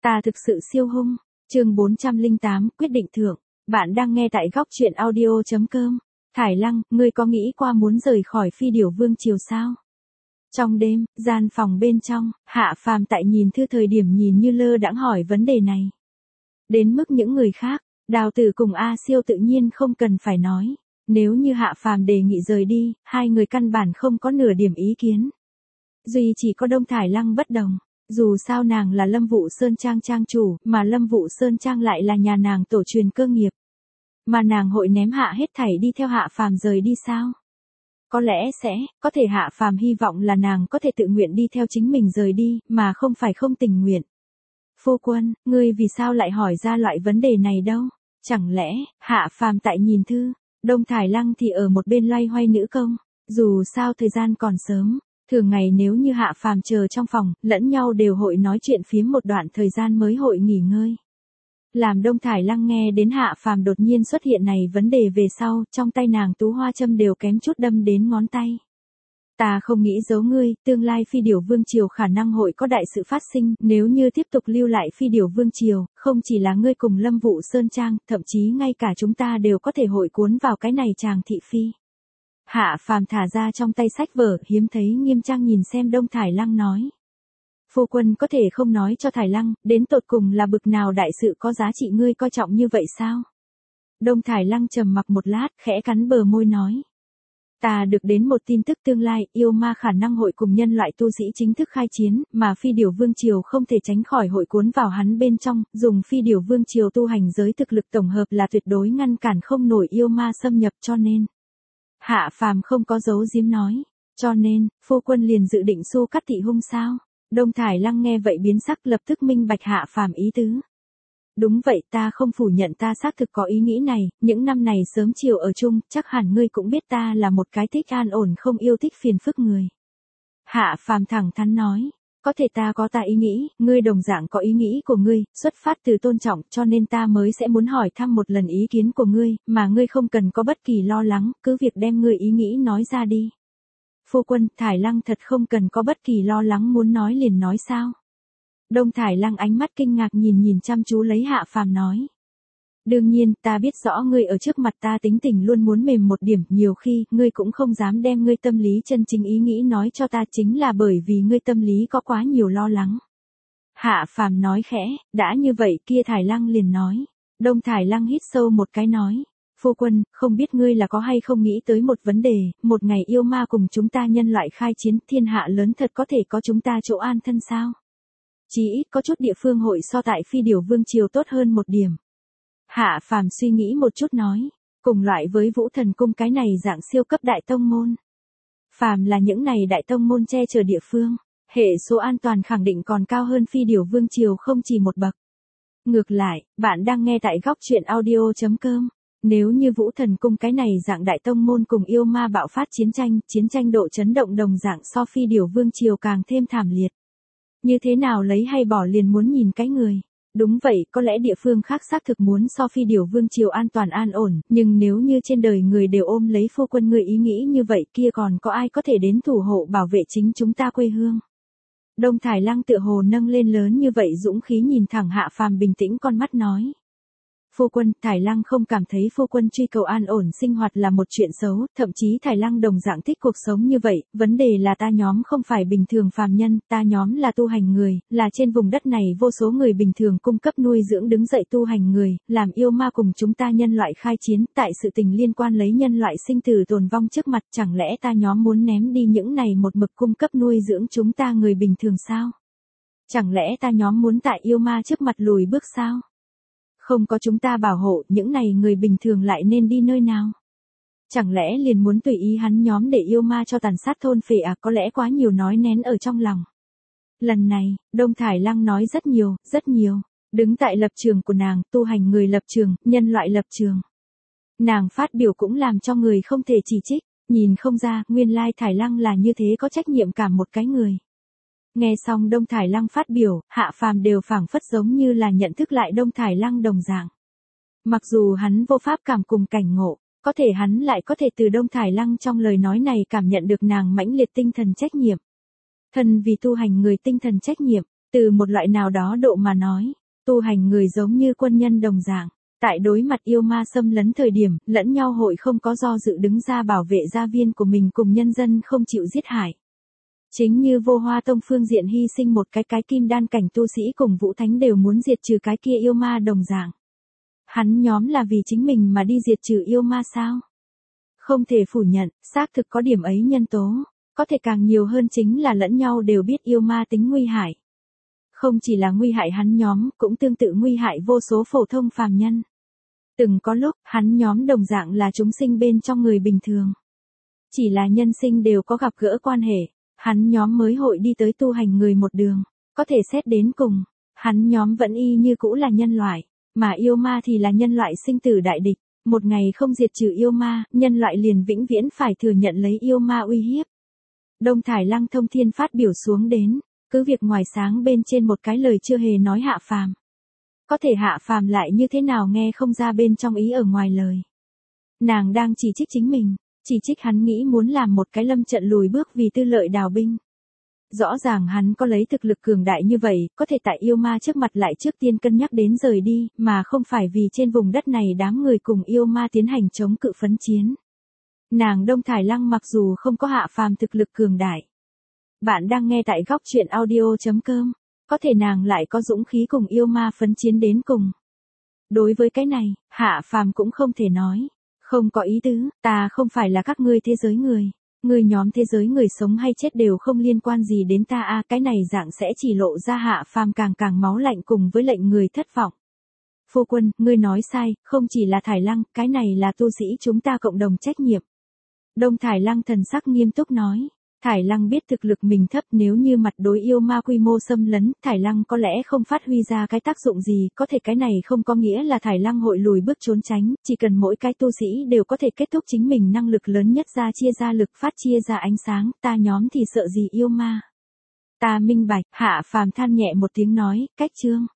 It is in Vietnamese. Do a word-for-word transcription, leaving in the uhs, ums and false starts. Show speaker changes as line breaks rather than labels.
Ta thực sự siêu hung. Chương bốn trăm lẻ tám, quyết định thưởng. Bạn đang nghe tại góc truyện audio chấm com. Thải Lăng, ngươi có nghĩ qua muốn rời khỏi Phi Điểu Vương triều sao? Trong đêm, gian phòng bên trong, Hạ Phàm tại nhìn thư thời điểm nhìn như lơ đãng hỏi vấn đề này. Đến mức những người khác, Đào Tử cùng A Siêu tự nhiên không cần phải nói. Nếu như Hạ Phàm đề nghị rời đi, hai người căn bản không có nửa điểm ý kiến. Duy chỉ có Đông Thải Lăng bất đồng. Dù sao nàng là Lâm Vũ Sơn Trang trang chủ, mà Lâm Vũ Sơn Trang lại là nhà nàng tổ truyền cơ nghiệp. Mà nàng hội ném hạ hết thảy đi theo Hạ Phàm rời đi sao? Có lẽ sẽ, có thể Hạ Phàm hy vọng là nàng có thể tự nguyện đi theo chính mình rời đi, mà không phải không tình nguyện. Phu quân, ngươi vì sao lại hỏi ra loại vấn đề này đâu? Chẳng lẽ, Hạ Phàm tại nhìn thư, Đông Thải Lăng thì ở một bên loay hoay nữ công, dù sao thời gian còn sớm. Thường ngày nếu như Hạ Phàm chờ trong phòng, lẫn nhau đều hội nói chuyện phiếm một đoạn thời gian mới hội nghỉ ngơi. Làm Đông Thải Lăng nghe đến Hạ Phàm đột nhiên xuất hiện này vấn đề về sau, trong tay nàng tú hoa châm đều kém chút đâm đến ngón tay. Ta không nghĩ giấu ngươi, tương lai Phi Điểu Vương triều khả năng hội có đại sự phát sinh, nếu như tiếp tục lưu lại Phi Điểu Vương triều, không chỉ là ngươi cùng Lâm Vũ Sơn Trang, thậm chí ngay cả chúng ta đều có thể hội cuốn vào cái này chàng thị phi. Hạ Phàm thả ra trong tay sách vở, hiếm thấy nghiêm trang nhìn xem Đông Thải Lăng nói. Phu quân có thể không nói cho Thải Lăng, đến tột cùng là bực nào đại sự có giá trị ngươi coi trọng như vậy sao? Đông Thải Lăng trầm mặc một lát, khẽ cắn bờ môi nói. Ta được đến một tin tức tương lai, yêu ma khả năng hội cùng nhân loại tu sĩ chính thức khai chiến, mà Phi Điểu Vương triều không thể tránh khỏi hội cuốn vào hắn bên trong, dùng Phi Điểu Vương triều tu hành giới thực lực tổng hợp là tuyệt đối ngăn cản không nổi yêu ma xâm nhập cho nên. Hạ Phàm không có giấu giếm nói, cho nên, phu quân liền dự định xu cắt thị hung sao? Đông Thải Lăng nghe vậy biến sắc lập tức minh bạch Hạ Phàm ý tứ. Đúng vậy, ta không phủ nhận ta xác thực có ý nghĩ này, những năm này sớm chiều ở chung, chắc hẳn ngươi cũng biết ta là một cái thích an ổn không yêu thích phiền phức người. Hạ Phàm thẳng thắn nói, có thể ta có ta ý nghĩ, ngươi đồng dạng có ý nghĩ của ngươi, xuất phát từ tôn trọng cho nên ta mới sẽ muốn hỏi thăm một lần ý kiến của ngươi, mà ngươi không cần có bất kỳ lo lắng, cứ việc đem ngươi ý nghĩ nói ra đi. Phu quân, Thải Lăng thật không cần có bất kỳ lo lắng muốn nói liền nói sao? Đông Thải Lăng ánh mắt kinh ngạc nhìn nhìn chăm chú lấy Hạ Phàm nói. Đương nhiên, ta biết rõ ngươi ở trước mặt ta tính tình luôn muốn mềm một điểm, nhiều khi, ngươi cũng không dám đem ngươi tâm lý chân chính ý nghĩ nói cho ta chính là bởi vì ngươi tâm lý có quá nhiều lo lắng. Hạ Phàm nói khẽ, đã như vậy kia Thải Lăng liền nói. Đông Thải Lăng hít sâu một cái nói. Phu quân, không biết ngươi là có hay không nghĩ tới một vấn đề, một ngày yêu ma cùng chúng ta nhân loại khai chiến, thiên hạ lớn thật có thể có chúng ta chỗ an thân sao? Chí ít có chút địa phương hội so tại Phi Điểu Vương triều tốt hơn một điểm. Hạ Phàm suy nghĩ một chút nói, cùng loại với Vũ Thần Cung cái này dạng siêu cấp đại tông môn. Phàm là những này đại tông môn che chở địa phương, hệ số an toàn khẳng định còn cao hơn Phi Điểu Vương triều không chỉ một bậc. Ngược lại, bạn đang nghe tại góc truyện audio chấm com. Nếu như Vũ Thần Cung cái này dạng đại tông môn cùng yêu ma bạo phát chiến tranh, chiến tranh độ chấn động đồng dạng so Phi Điểu Vương triều càng thêm thảm liệt. Như thế nào lấy hay bỏ liền muốn nhìn cái người. Đúng vậy, có lẽ địa phương khác xác thực muốn so Phi Điểu Vương triều an toàn an ổn, nhưng nếu như trên đời người đều ôm lấy phu quân người ý nghĩ như vậy kia còn có ai có thể đến thủ hộ bảo vệ chính chúng ta quê hương. Đông Thải Lăng tựa hồ nâng lên lớn như vậy dũng khí nhìn thẳng Hạ Phàm bình tĩnh con mắt nói. Phu quân, Thải Lăng không cảm thấy phu quân truy cầu an ổn sinh hoạt là một chuyện xấu, thậm chí Thải Lăng đồng dạng thích cuộc sống như vậy, vấn đề là ta nhóm không phải bình thường phàm nhân, ta nhóm là tu hành người, là trên vùng đất này vô số người bình thường cung cấp nuôi dưỡng đứng dậy tu hành người, làm yêu ma cùng chúng ta nhân loại khai chiến, tại sự tình liên quan lấy nhân loại sinh tử tồn vong trước mặt, chẳng lẽ ta nhóm muốn ném đi những này một mực cung cấp nuôi dưỡng chúng ta người bình thường sao? Chẳng lẽ ta nhóm muốn tại yêu ma trước mặt lùi bước sao? Không có chúng ta bảo hộ, những này người bình thường lại nên đi nơi nào? Chẳng lẽ liền muốn tùy ý hắn nhóm để yêu ma cho tàn sát thôn phệ à? Có lẽ quá nhiều nói nén ở trong lòng. Lần này, Đông Thải Lăng nói rất nhiều, rất nhiều. Đứng tại lập trường của nàng, tu hành người lập trường, nhân loại lập trường. Nàng phát biểu cũng làm cho người không thể chỉ trích, nhìn không ra, nguyên lai Thải Lăng là như thế có trách nhiệm cả một cái người. Nghe xong Đông Thải Lăng phát biểu, Hạ Phàm đều phảng phất giống như là nhận thức lại Đông Thải Lăng đồng dạng. Mặc dù hắn vô pháp cảm cùng cảnh ngộ, có thể hắn lại có thể từ Đông Thải Lăng trong lời nói này cảm nhận được nàng mãnh liệt tinh thần trách nhiệm. Thân vì tu hành người tinh thần trách nhiệm, Từ một loại nào đó độ mà nói, tu hành người giống như quân nhân đồng dạng. Tại đối mặt yêu ma xâm lấn thời điểm, lẫn nhau hội không có do dự đứng ra bảo vệ gia viên của mình cùng nhân dân không chịu giết hại. Chính như Vô Hoa Tông phương diện hy sinh một cái cái kim đan cảnh tu sĩ cùng Vũ Thánh đều muốn diệt trừ cái kia yêu ma đồng dạng. Hắn nhóm là vì chính mình mà đi diệt trừ yêu ma sao? Không thể phủ nhận, xác thực có điểm ấy nhân tố, có thể càng nhiều hơn chính là lẫn nhau đều biết yêu ma tính nguy hại. Không chỉ là nguy hại hắn nhóm, cũng tương tự nguy hại vô số phổ thông phàm nhân. Từng có lúc, hắn nhóm đồng dạng là chúng sinh bên trong người bình thường. Chỉ là nhân sinh đều có gặp gỡ quan hệ, hắn nhóm mới hội đi tới tu hành người một đường, có thể xét đến cùng, hắn nhóm vẫn y như cũ là nhân loại, mà yêu ma thì là nhân loại sinh tử đại địch, một ngày không diệt trừ yêu ma, nhân loại liền vĩnh viễn phải thừa nhận lấy yêu ma uy hiếp. Đông Thải Lăng thông thiên phát biểu xuống đến, cứ việc ngoài sáng bên trên một cái lời chưa hề nói hạ phàm. Có thể hạ phàm lại như thế nào nghe không ra bên trong ý ở ngoài lời. Nàng đang chỉ trích chính mình, chỉ trích hắn nghĩ muốn làm một cái lâm trận lùi bước vì tư lợi đào binh. Rõ ràng hắn có lấy thực lực cường đại như vậy, có thể tại yêu ma trước mặt lại trước tiên cân nhắc đến rời đi, mà không phải vì trên vùng đất này đám người cùng yêu ma tiến hành chống cự phấn chiến. Nàng Đông Thải Lăng mặc dù không có hạ phàm thực lực cường đại. Bạn đang nghe tại góc truyện audio chấm com, có thể nàng lại có dũng khí cùng yêu ma phấn chiến đến cùng. Đối với cái này, hạ phàm cũng không thể nói, không có ý tứ, ta không phải là các ngươi thế giới người. Người nhóm thế giới người sống hay chết đều không liên quan gì đến ta a, cái này dạng sẽ chỉ lộ ra hạ phàm càng càng máu lạnh cùng với lệnh người thất vọng. Phu quân, ngươi nói sai, không chỉ là Thải Lăng, cái này là tu sĩ chúng ta cộng đồng trách nhiệm. Đông Thải Lăng thần sắc nghiêm túc nói. Thải Lăng biết thực lực mình thấp, nếu như mặt đối yêu ma quy mô xâm lấn, Thải Lăng có lẽ không phát huy ra cái tác dụng gì, có thể cái này không có nghĩa là Thải Lăng hội lùi bước trốn tránh, chỉ cần mỗi cái tu sĩ đều có thể kết thúc chính mình năng lực lớn nhất ra chia ra lực phát chia ra ánh sáng, ta nhóm thì sợ gì yêu ma. Ta minh bạch, hạ phàm than nhẹ một tiếng nói, cách chương.